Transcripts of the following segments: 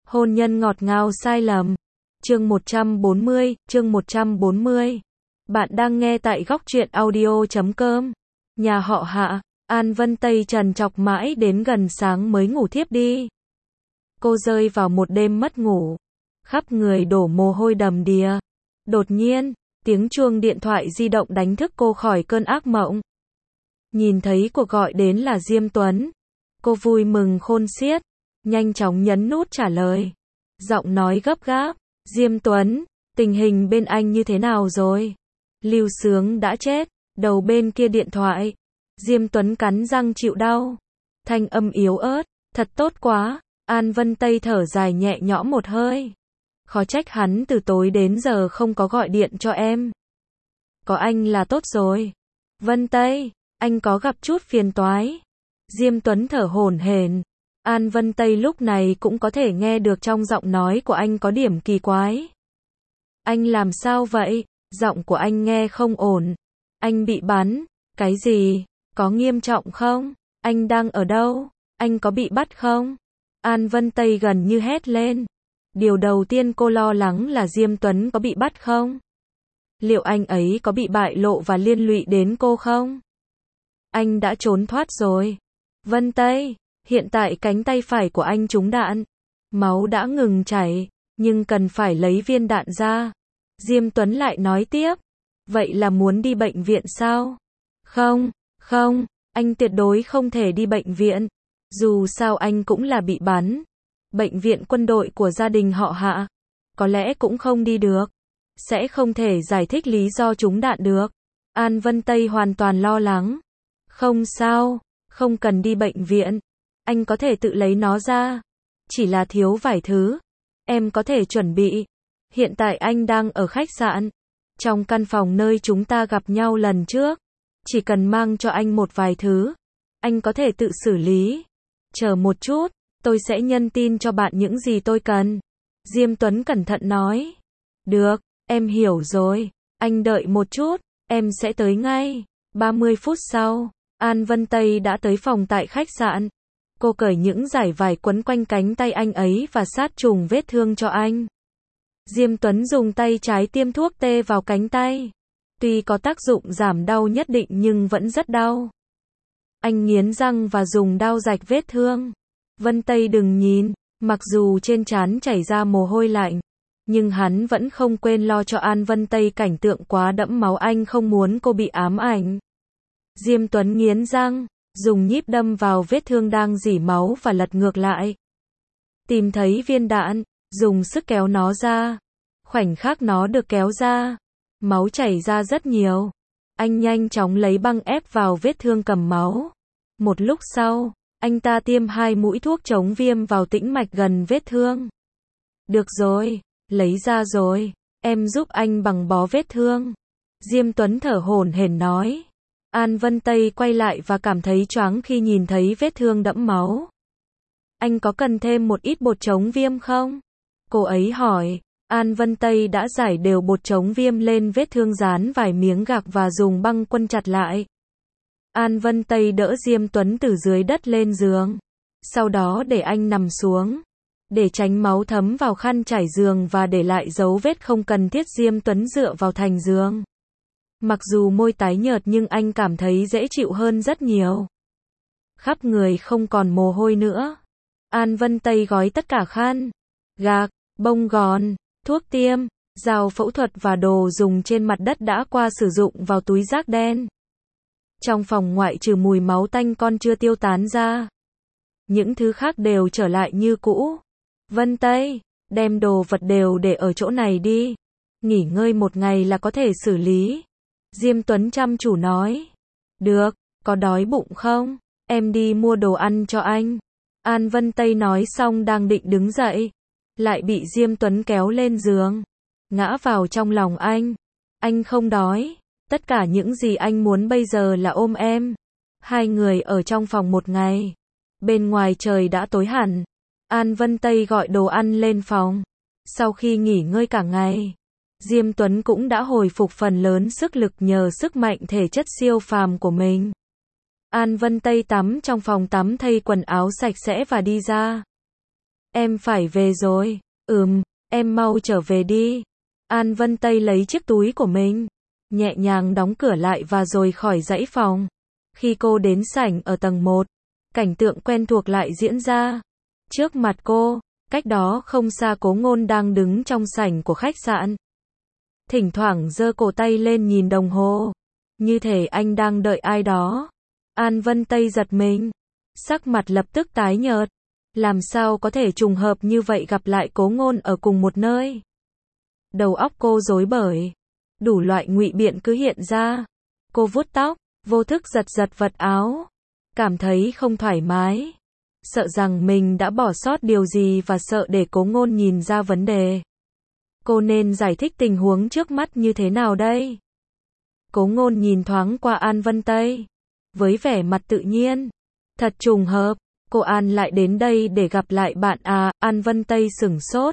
Hôn nhân ngọt ngào sai lầm. Chương 140. Bạn đang nghe tại góc truyện audio.com. Nhà họ Hạ, An Vân Tây trằn trọc mãi đến gần sáng mới ngủ thiếp đi. Cô rơi vào một đêm mất ngủ, khắp người đổ mồ hôi đầm đìa. Đột nhiên, tiếng chuông điện thoại di động đánh thức cô khỏi cơn ác mộng. Nhìn thấy cuộc gọi đến là Diêm Tuấn, cô vui mừng khôn xiết, nhanh chóng nhấn nút trả lời. Giọng nói gấp gáp, Diêm Tuấn, tình hình bên anh như thế nào rồi? Lưu Sướng đã chết. Đầu bên kia điện thoại, Diêm Tuấn cắn răng chịu đau. Thanh âm yếu ớt, thật tốt quá. An Vân Tây thở dài nhẹ nhõm một hơi. Khó trách hắn từ tối đến giờ không có gọi điện cho em. Có anh là tốt rồi. Vân Tây, anh có gặp chút phiền toái. Diêm Tuấn thở hổn hển. An Vân Tây lúc này cũng có thể nghe được trong giọng nói của anh có điểm kỳ quái. Anh làm sao vậy? Giọng của anh nghe không ổn. Anh bị bắn. Cái gì? Có nghiêm trọng không? Anh đang ở đâu? Anh có bị bắt không? An Vân Tây gần như hét lên. Điều đầu tiên cô lo lắng là Diêm Tuấn có bị bắt không? Liệu anh ấy có bị bại lộ và liên lụy đến cô không? Anh đã trốn thoát rồi. Vân Tây, hiện tại cánh tay phải của anh trúng đạn. Máu đã ngừng chảy, nhưng cần phải lấy viên đạn ra. Diêm Tuấn lại nói tiếp. Vậy là muốn đi bệnh viện sao? Không, anh tuyệt đối không thể đi bệnh viện. Dù sao anh cũng là bị bắn. Bệnh viện quân đội của gia đình họ Hạ. Có lẽ cũng không đi được. Sẽ không thể giải thích lý do trúng đạn được. An Vân Tây hoàn toàn lo lắng. Không sao, không cần đi bệnh viện. Anh có thể tự lấy nó ra. Chỉ là thiếu vài thứ. Em có thể chuẩn bị. Hiện tại anh đang ở khách sạn. Trong căn phòng nơi chúng ta gặp nhau lần trước. Chỉ cần mang cho anh một vài thứ. Anh có thể tự xử lý. Chờ một chút, tôi sẽ nhân tin cho bạn những gì tôi cần. Diêm Tuấn cẩn thận nói. Được, em hiểu rồi. Anh đợi một chút, em sẽ tới ngay. 30 phút sau, An Vân Tây đã tới phòng tại khách sạn. Cô cởi những dải vải quấn quanh cánh tay anh ấy và sát trùng vết thương cho anh. Diêm Tuấn dùng tay trái tiêm thuốc tê vào cánh tay. Tuy có tác dụng giảm đau nhất định nhưng vẫn rất đau. Anh nghiến răng và dùng dao rạch vết thương. Vân Tây đừng nhìn, mặc dù trên trán chảy ra mồ hôi lạnh, nhưng hắn vẫn không quên lo cho An Vân Tây cảnh tượng quá đẫm máu, anh không muốn cô bị ám ảnh. Diêm Tuấn nghiến răng, dùng nhíp đâm vào vết thương đang rỉ máu và lật ngược lại. Tìm thấy viên đạn, dùng sức kéo nó ra. Khoảnh khắc nó được kéo ra, máu chảy ra rất nhiều. Anh nhanh chóng lấy băng ép vào vết thương cầm máu. Một lúc sau, anh ta tiêm 2 mũi thuốc chống viêm vào tĩnh mạch gần vết thương. Được rồi, lấy ra rồi, em giúp anh bằng bó vết thương. Diêm Tuấn thở hổn hển nói. An Vân Tây quay lại và cảm thấy choáng khi nhìn thấy vết thương đẫm máu. Anh có cần thêm một ít bột chống viêm không? Cô ấy hỏi. An Vân Tây đã rải đều bột chống viêm lên vết thương, dán vài miếng gạc và dùng băng quân chặt lại. An Vân Tây đỡ Diêm Tuấn từ dưới đất lên giường. Sau đó để anh nằm xuống. Để tránh máu thấm vào khăn trải giường và để lại dấu vết không cần thiết, Diêm Tuấn dựa vào thành giường. Mặc dù môi tái nhợt nhưng anh cảm thấy dễ chịu hơn rất nhiều. Khắp người không còn mồ hôi nữa. An Vân Tây gói tất cả khăn, gạc, bông gòn, thuốc tiêm, dao phẫu thuật và đồ dùng trên mặt đất đã qua sử dụng vào túi rác đen. Trong phòng ngoại trừ mùi máu tanh còn chưa tiêu tán ra, những thứ khác đều trở lại như cũ. Vân Tây, đem đồ vật đều để ở chỗ này đi. Nghỉ ngơi một ngày là có thể xử lý. Diêm Tuấn chăm chú nói. Được, có đói bụng không? Em đi mua đồ ăn cho anh. An Vân Tây nói xong đang định đứng dậy, lại bị Diêm Tuấn kéo lên giường, ngã vào trong lòng anh. Anh không đói. Tất cả những gì anh muốn bây giờ là ôm em. Hai người ở trong phòng một ngày. Bên ngoài trời đã tối hẳn. An Vân Tây gọi đồ ăn lên phòng. Sau khi nghỉ ngơi cả ngày, Diêm Tuấn cũng đã hồi phục phần lớn sức lực nhờ sức mạnh thể chất siêu phàm của mình. An Vân Tây tắm trong phòng tắm, thay quần áo sạch sẽ và đi ra. Em phải về rồi. Em mau trở về đi. An Vân Tây lấy chiếc túi của mình, nhẹ nhàng đóng cửa lại và rồi khỏi dãy phòng. Khi cô đến sảnh ở tầng 1, cảnh tượng quen thuộc lại diễn ra. Trước mặt cô, cách đó không xa Cố Ngôn đang đứng trong sảnh của khách sạn. Thỉnh thoảng giơ cổ tay lên nhìn đồng hồ, như thể anh đang đợi ai đó. An Vân Tây giật mình, sắc mặt lập tức tái nhợt. Làm sao có thể trùng hợp như vậy gặp lại Cố Ngôn ở cùng một nơi? Đầu óc cô rối bời, đủ loại ngụy biện cứ hiện ra. Cô vuốt tóc, vô thức giật giật vật áo, cảm thấy không thoải mái, sợ rằng mình đã bỏ sót điều gì và sợ để Cố Ngôn nhìn ra vấn đề. Cô nên giải thích tình huống trước mắt như thế nào đây? Cố Ngôn nhìn thoáng qua An Vân Tây, với vẻ mặt tự nhiên. Thật trùng hợp, cô An lại đến đây để gặp lại bạn à? An Vân Tây sửng sốt.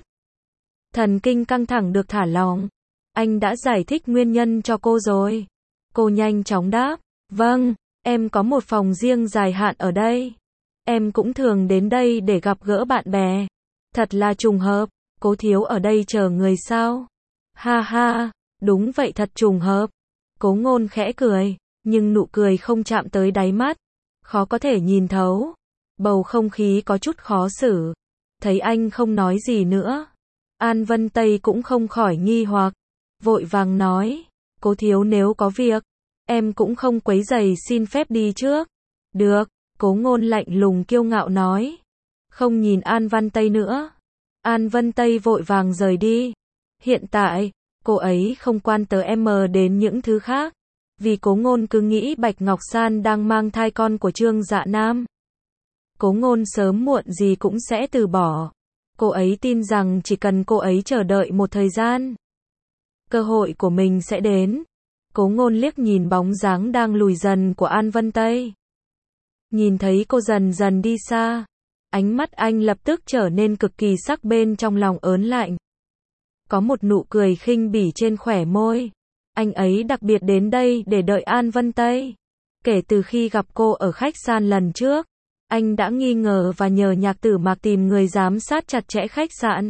Thần kinh căng thẳng được thả lỏng. Anh đã giải thích nguyên nhân cho cô rồi. Cô nhanh chóng đáp, vâng, em có một phòng riêng dài hạn ở đây. Em cũng thường đến đây để gặp gỡ bạn bè. Thật là trùng hợp, Cố thiếu ở đây chờ người sao? Ha ha, đúng vậy, thật trùng hợp. Cố Ngôn khẽ cười, nhưng nụ cười không chạm tới đáy mắt, khó có thể nhìn thấu. Bầu không khí có chút khó xử. Thấy anh không nói gì nữa, An Vân Tây cũng không khỏi nghi hoặc, vội vàng nói, Cố thiếu nếu có việc, em cũng không quấy rầy, xin phép đi trước. Được, Cố Ngôn lạnh lùng kiêu ngạo nói, không nhìn An Vân Tây nữa. An Vân Tây vội vàng rời đi. Hiện tại, cô ấy không quan tâm đến những thứ khác, vì Cố Ngôn cứ nghĩ Bạch Ngọc San đang mang thai con của Trương Dạ Nam. Cố Ngôn sớm muộn gì cũng sẽ từ bỏ. Cô ấy tin rằng chỉ cần cô ấy chờ đợi một thời gian, cơ hội của mình sẽ đến. Cố Ngôn liếc nhìn bóng dáng đang lùi dần của An Vân Tây. Nhìn thấy cô dần dần đi xa, ánh mắt anh lập tức trở nên cực kỳ sắc, bên trong lòng ớn lạnh. Có một nụ cười khinh bỉ trên khóe môi. Anh ấy đặc biệt đến đây để đợi An Vân Tây. Kể từ khi gặp cô ở khách sạn lần trước, anh đã nghi ngờ và nhờ Nhạc Tử Mạc tìm người giám sát chặt chẽ khách sạn.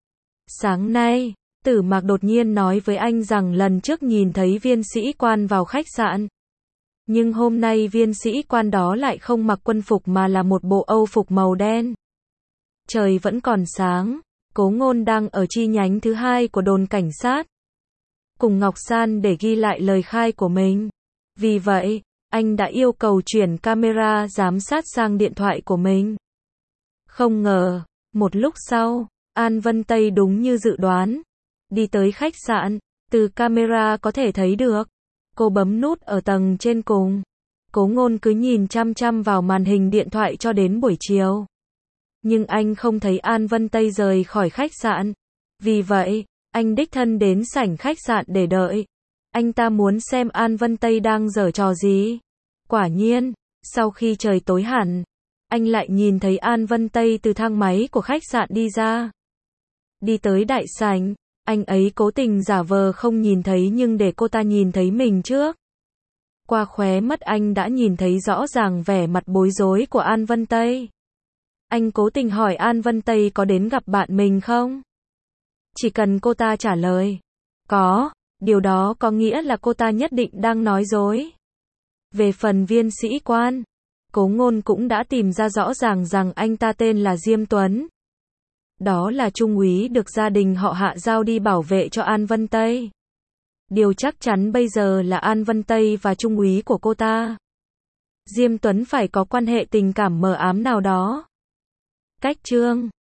Sáng nay, Tử Mạc đột nhiên nói với anh rằng lần trước nhìn thấy viên sĩ quan vào khách sạn. Nhưng hôm nay viên sĩ quan đó lại không mặc quân phục mà là một bộ âu phục màu đen. Trời vẫn còn sáng, Cố Ngôn đang ở chi nhánh thứ 2 của đồn cảnh sát, cùng Ngọc San để ghi lại lời khai của mình. Vì vậy, anh đã yêu cầu chuyển camera giám sát sang điện thoại của mình. Không ngờ, một lúc sau, An Vân Tây đúng như dự đoán, đi tới khách sạn, từ camera có thể thấy được. Cô bấm nút ở tầng trên cùng. Cố Ngôn cứ nhìn chăm chăm vào màn hình điện thoại cho đến buổi chiều. Nhưng anh không thấy An Vân Tây rời khỏi khách sạn. Vì vậy, anh đích thân đến sảnh khách sạn để đợi. Anh ta muốn xem An Vân Tây đang giở trò gì. Quả nhiên, sau khi trời tối hẳn, anh lại nhìn thấy An Vân Tây từ thang máy của khách sạn đi ra. Đi tới đại sảnh, anh ấy cố tình giả vờ không nhìn thấy nhưng để cô ta nhìn thấy mình trước. Qua khóe mắt anh đã nhìn thấy rõ ràng vẻ mặt bối rối của An Vân Tây. Anh cố tình hỏi An Vân Tây có đến gặp bạn mình không? Chỉ cần cô ta trả lời có, điều đó có nghĩa là cô ta nhất định đang nói dối. Về phần viên sĩ quan, Cố Ngôn cũng đã tìm ra rõ ràng rằng anh ta tên là Diêm Tuấn. Đó là trung úy được gia đình họ Hạ giao đi bảo vệ cho An Vân Tây. Điều chắc chắn bây giờ là An Vân Tây và trung úy của cô ta, Diêm Tuấn phải có quan hệ tình cảm mờ ám nào đó. Cách chương